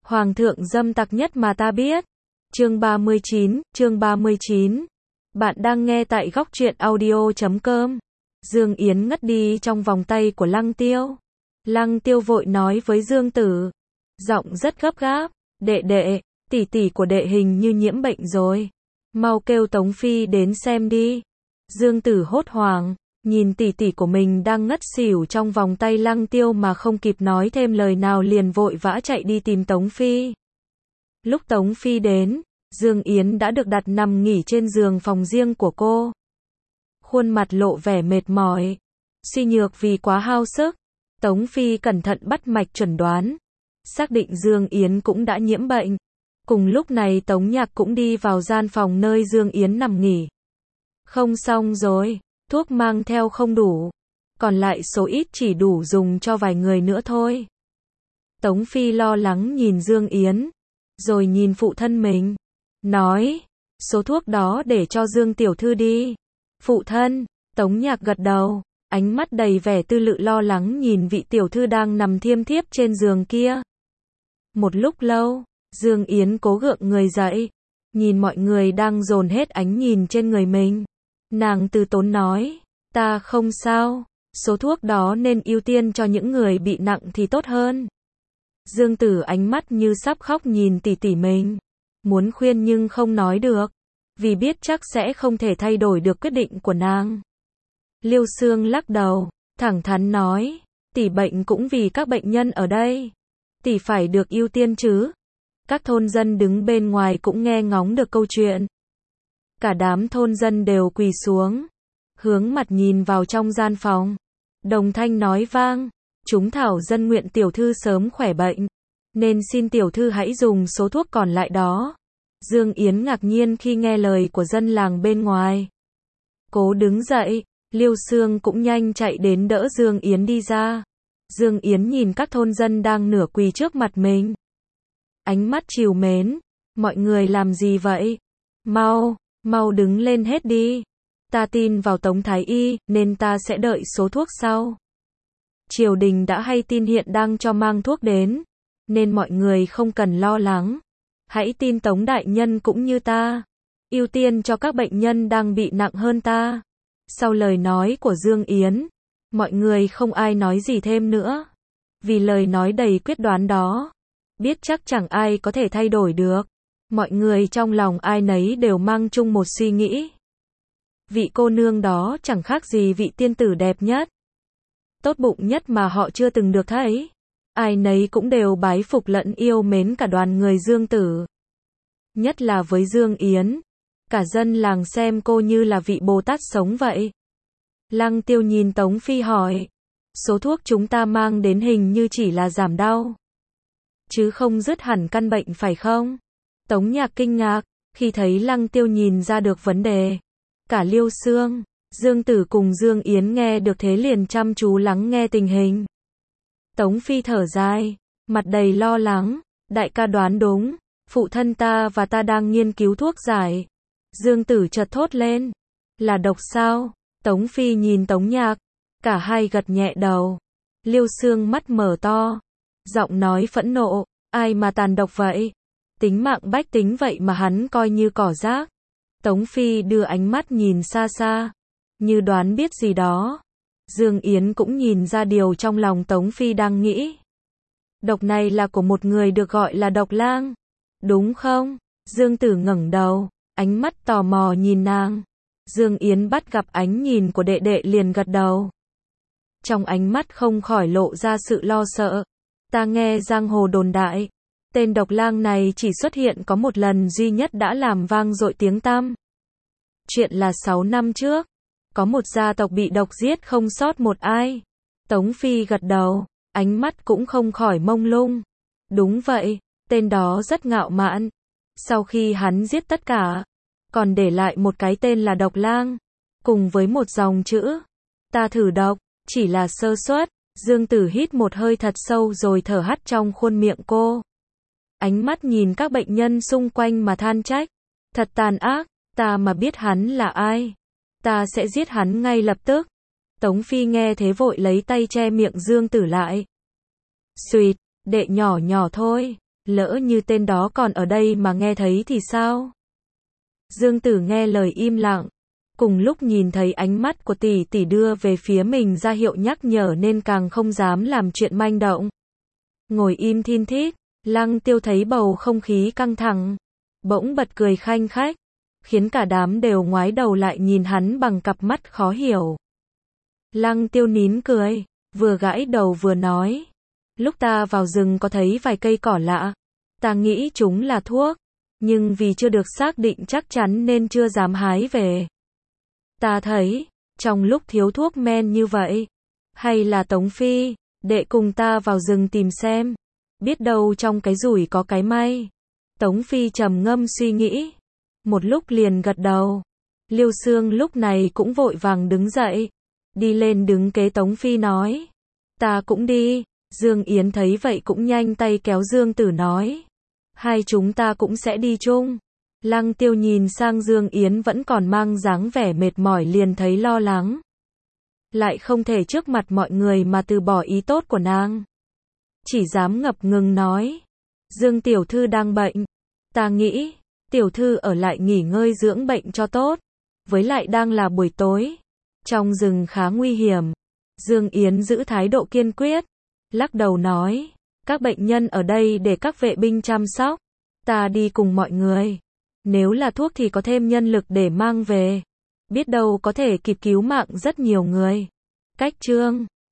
Hoàng thượng dâm tặc nhất mà ta biết. Chương 39. Bạn đang nghe tại góc truyện audio.com. Dương Yến ngất đi trong vòng tay của Lăng Tiêu. Lăng Tiêu vội nói với Dương Tử. Giọng rất gấp gáp. Đệ đệ, tỷ tỷ của đệ hình như nhiễm bệnh rồi. Mau kêu Tống Phi đến xem đi. Dương Tử hốt hoảng, nhìn tỷ tỷ của mình đang ngất xỉu trong vòng tay Lăng Tiêu mà không kịp nói thêm lời nào liền vội vã chạy đi tìm Tống Phi. Lúc Tống Phi đến, Dương Yến đã được đặt nằm nghỉ trên giường phòng riêng của cô. Khuôn mặt lộ vẻ mệt mỏi, suy nhược vì quá hao sức. Tống Phi cẩn thận bắt mạch chuẩn đoán, xác định Dương Yến cũng đã nhiễm bệnh. Cùng lúc này Tống Nhạc cũng đi vào gian phòng nơi Dương Yến nằm nghỉ. Không xong rồi, thuốc mang theo không đủ, còn lại số ít chỉ đủ dùng cho vài người nữa thôi. Tống Phi lo lắng nhìn Dương Yến, rồi nhìn phụ thân mình, nói, số thuốc đó để cho Dương tiểu thư đi. Phụ thân, Tống Nhạc gật đầu, ánh mắt đầy vẻ tư lự lo lắng nhìn vị tiểu thư đang nằm thiêm thiếp trên giường kia. Một lúc lâu, Dương Yến cố gượng người dậy, nhìn mọi người đang dồn hết ánh nhìn trên người mình. Nàng từ tốn nói, ta không sao, số thuốc đó nên ưu tiên cho những người bị nặng thì tốt hơn. Dương Tử ánh mắt như sắp khóc nhìn tỷ tỷ mình, muốn khuyên nhưng không nói được, vì biết chắc sẽ không thể thay đổi được quyết định của nàng. Liêu Xương lắc đầu, thẳng thắn nói, tỷ bệnh cũng vì các bệnh nhân ở đây, tỷ phải được ưu tiên chứ. Các thôn dân đứng bên ngoài cũng nghe ngóng được câu chuyện. Cả đám thôn dân đều quỳ xuống, hướng mặt nhìn vào trong gian phòng. Đồng thanh nói vang, chúng thảo dân nguyện tiểu thư sớm khỏe bệnh, nên xin tiểu thư hãy dùng số thuốc còn lại đó. Dương Yến ngạc nhiên khi nghe lời của dân làng bên ngoài. Cố đứng dậy, Liêu Xương cũng nhanh chạy đến đỡ Dương Yến đi ra. Dương Yến nhìn các thôn dân đang nửa quỳ trước mặt mình. Ánh mắt trìu mến, mọi người làm gì vậy? Mau đứng lên hết đi. Ta tin vào Tống Thái Y, nên ta sẽ đợi số thuốc sau. Triều đình đã hay tin hiện đang cho mang thuốc đến, nên mọi người không cần lo lắng. Hãy tin Tống đại nhân cũng như ta, ưu tiên cho các bệnh nhân đang bị nặng hơn ta. Sau lời nói của Dương Yến, mọi người không ai nói gì thêm nữa, vì lời nói đầy quyết đoán đó, biết chắc chẳng ai có thể thay đổi được. Mọi người trong lòng ai nấy đều mang chung một suy nghĩ. Vị cô nương đó chẳng khác gì vị tiên tử đẹp nhất, tốt bụng nhất mà họ chưa từng được thấy. Ai nấy cũng đều bái phục lẫn yêu mến cả đoàn người Dương Tử. Nhất là với Dương Yến, cả dân làng xem cô như là vị Bồ Tát sống vậy. Lăng Tiêu nhìn Tống Phi hỏi, số thuốc chúng ta mang đến hình như chỉ là giảm đau, chứ không dứt hẳn căn bệnh phải không? Tống Nhạc kinh ngạc, khi thấy Lăng Tiêu nhìn ra được vấn đề. Cả Liêu Xương, Dương Tử cùng Dương Yến nghe được thế liền chăm chú lắng nghe tình hình. Tống Phi thở dài, mặt đầy lo lắng, đại ca đoán đúng, phụ thân ta và ta đang nghiên cứu thuốc giải. Dương Tử chợt thốt lên, là độc sao? Tống Phi nhìn Tống Nhạc, cả hai gật nhẹ đầu. Liêu Xương mắt mở to, giọng nói phẫn nộ, ai mà tàn độc vậy? Tính mạng bách tính vậy mà hắn coi như cỏ rác. Tống Phi đưa ánh mắt nhìn xa xa, như đoán biết gì đó. Dương Yến cũng nhìn ra điều trong lòng Tống Phi đang nghĩ. Độc này là của một người được gọi là Độc Lang, đúng không? Dương Tử ngẩng đầu, ánh mắt tò mò nhìn nàng. Dương Yến bắt gặp ánh nhìn của đệ đệ liền gật đầu. Trong ánh mắt không khỏi lộ ra sự lo sợ. Ta nghe giang hồ đồn đại, tên Độc Lang này chỉ xuất hiện có một lần duy nhất đã làm vang dội tiếng tăm. Chuyện là 6 năm trước, có một gia tộc bị độc giết không sót một ai. Tống Phi gật đầu, ánh mắt cũng không khỏi mông lung. Đúng vậy, tên đó rất ngạo mạn. Sau khi hắn giết tất cả, còn để lại một cái tên là Độc Lang, cùng với một dòng chữ, ta thử độc, chỉ là sơ suất. Dương Tử hít một hơi thật sâu rồi thở hắt trong khuôn miệng cô. Ánh mắt nhìn các bệnh nhân xung quanh mà than trách, thật tàn ác, ta mà biết hắn là ai, ta sẽ giết hắn ngay lập tức. Tống Phi nghe thế vội lấy tay che miệng Dương Tử lại. Xuyệt, đệ nhỏ nhỏ thôi, Lỡ như tên đó còn ở đây mà nghe thấy thì sao? Dương Tử nghe lời im lặng. Cùng lúc nhìn thấy ánh mắt của tỷ tỷ đưa về phía mình ra hiệu nhắc nhở nên càng không dám làm chuyện manh động. Ngồi im thin thít, Lăng Tiêu thấy bầu không khí căng thẳng, bỗng bật cười khanh khách, khiến cả đám đều ngoái đầu lại nhìn hắn bằng cặp mắt khó hiểu. Lăng Tiêu nín cười, vừa gãi đầu vừa nói, lúc ta vào rừng có thấy vài cây cỏ lạ, ta nghĩ chúng là thuốc, nhưng vì chưa được xác định chắc chắn nên chưa dám hái về. Ta thấy, trong lúc thiếu thuốc men như vậy, hay là Tống Phi, đệ cùng ta vào rừng tìm xem, biết đâu trong cái rủi có cái may. Tống Phi trầm ngâm suy nghĩ, một lúc liền gật đầu. Liêu Xương lúc này cũng vội vàng đứng dậy, đi lên đứng kế Tống Phi nói, ta cũng đi. Dương Yến thấy vậy cũng nhanh tay kéo Dương Tử nói, hai chúng ta cũng sẽ đi chung. Lăng Tiêu nhìn sang Dương Yến vẫn còn mang dáng vẻ mệt mỏi liền thấy lo lắng. Lại không thể trước mặt mọi người mà từ bỏ ý tốt của nàng. Chỉ dám ngập ngừng nói, Dương tiểu thư đang bệnh. Ta nghĩ, tiểu thư ở lại nghỉ ngơi dưỡng bệnh cho tốt. Với lại đang là buổi tối, trong rừng khá nguy hiểm. Dương Yến giữ thái độ kiên quyết, lắc đầu nói, các bệnh nhân ở đây để các vệ binh chăm sóc. Ta đi cùng mọi người. Nếu là thuốc thì có thêm nhân lực để mang về. Biết đâu có thể kịp cứu mạng rất nhiều người. Cách chương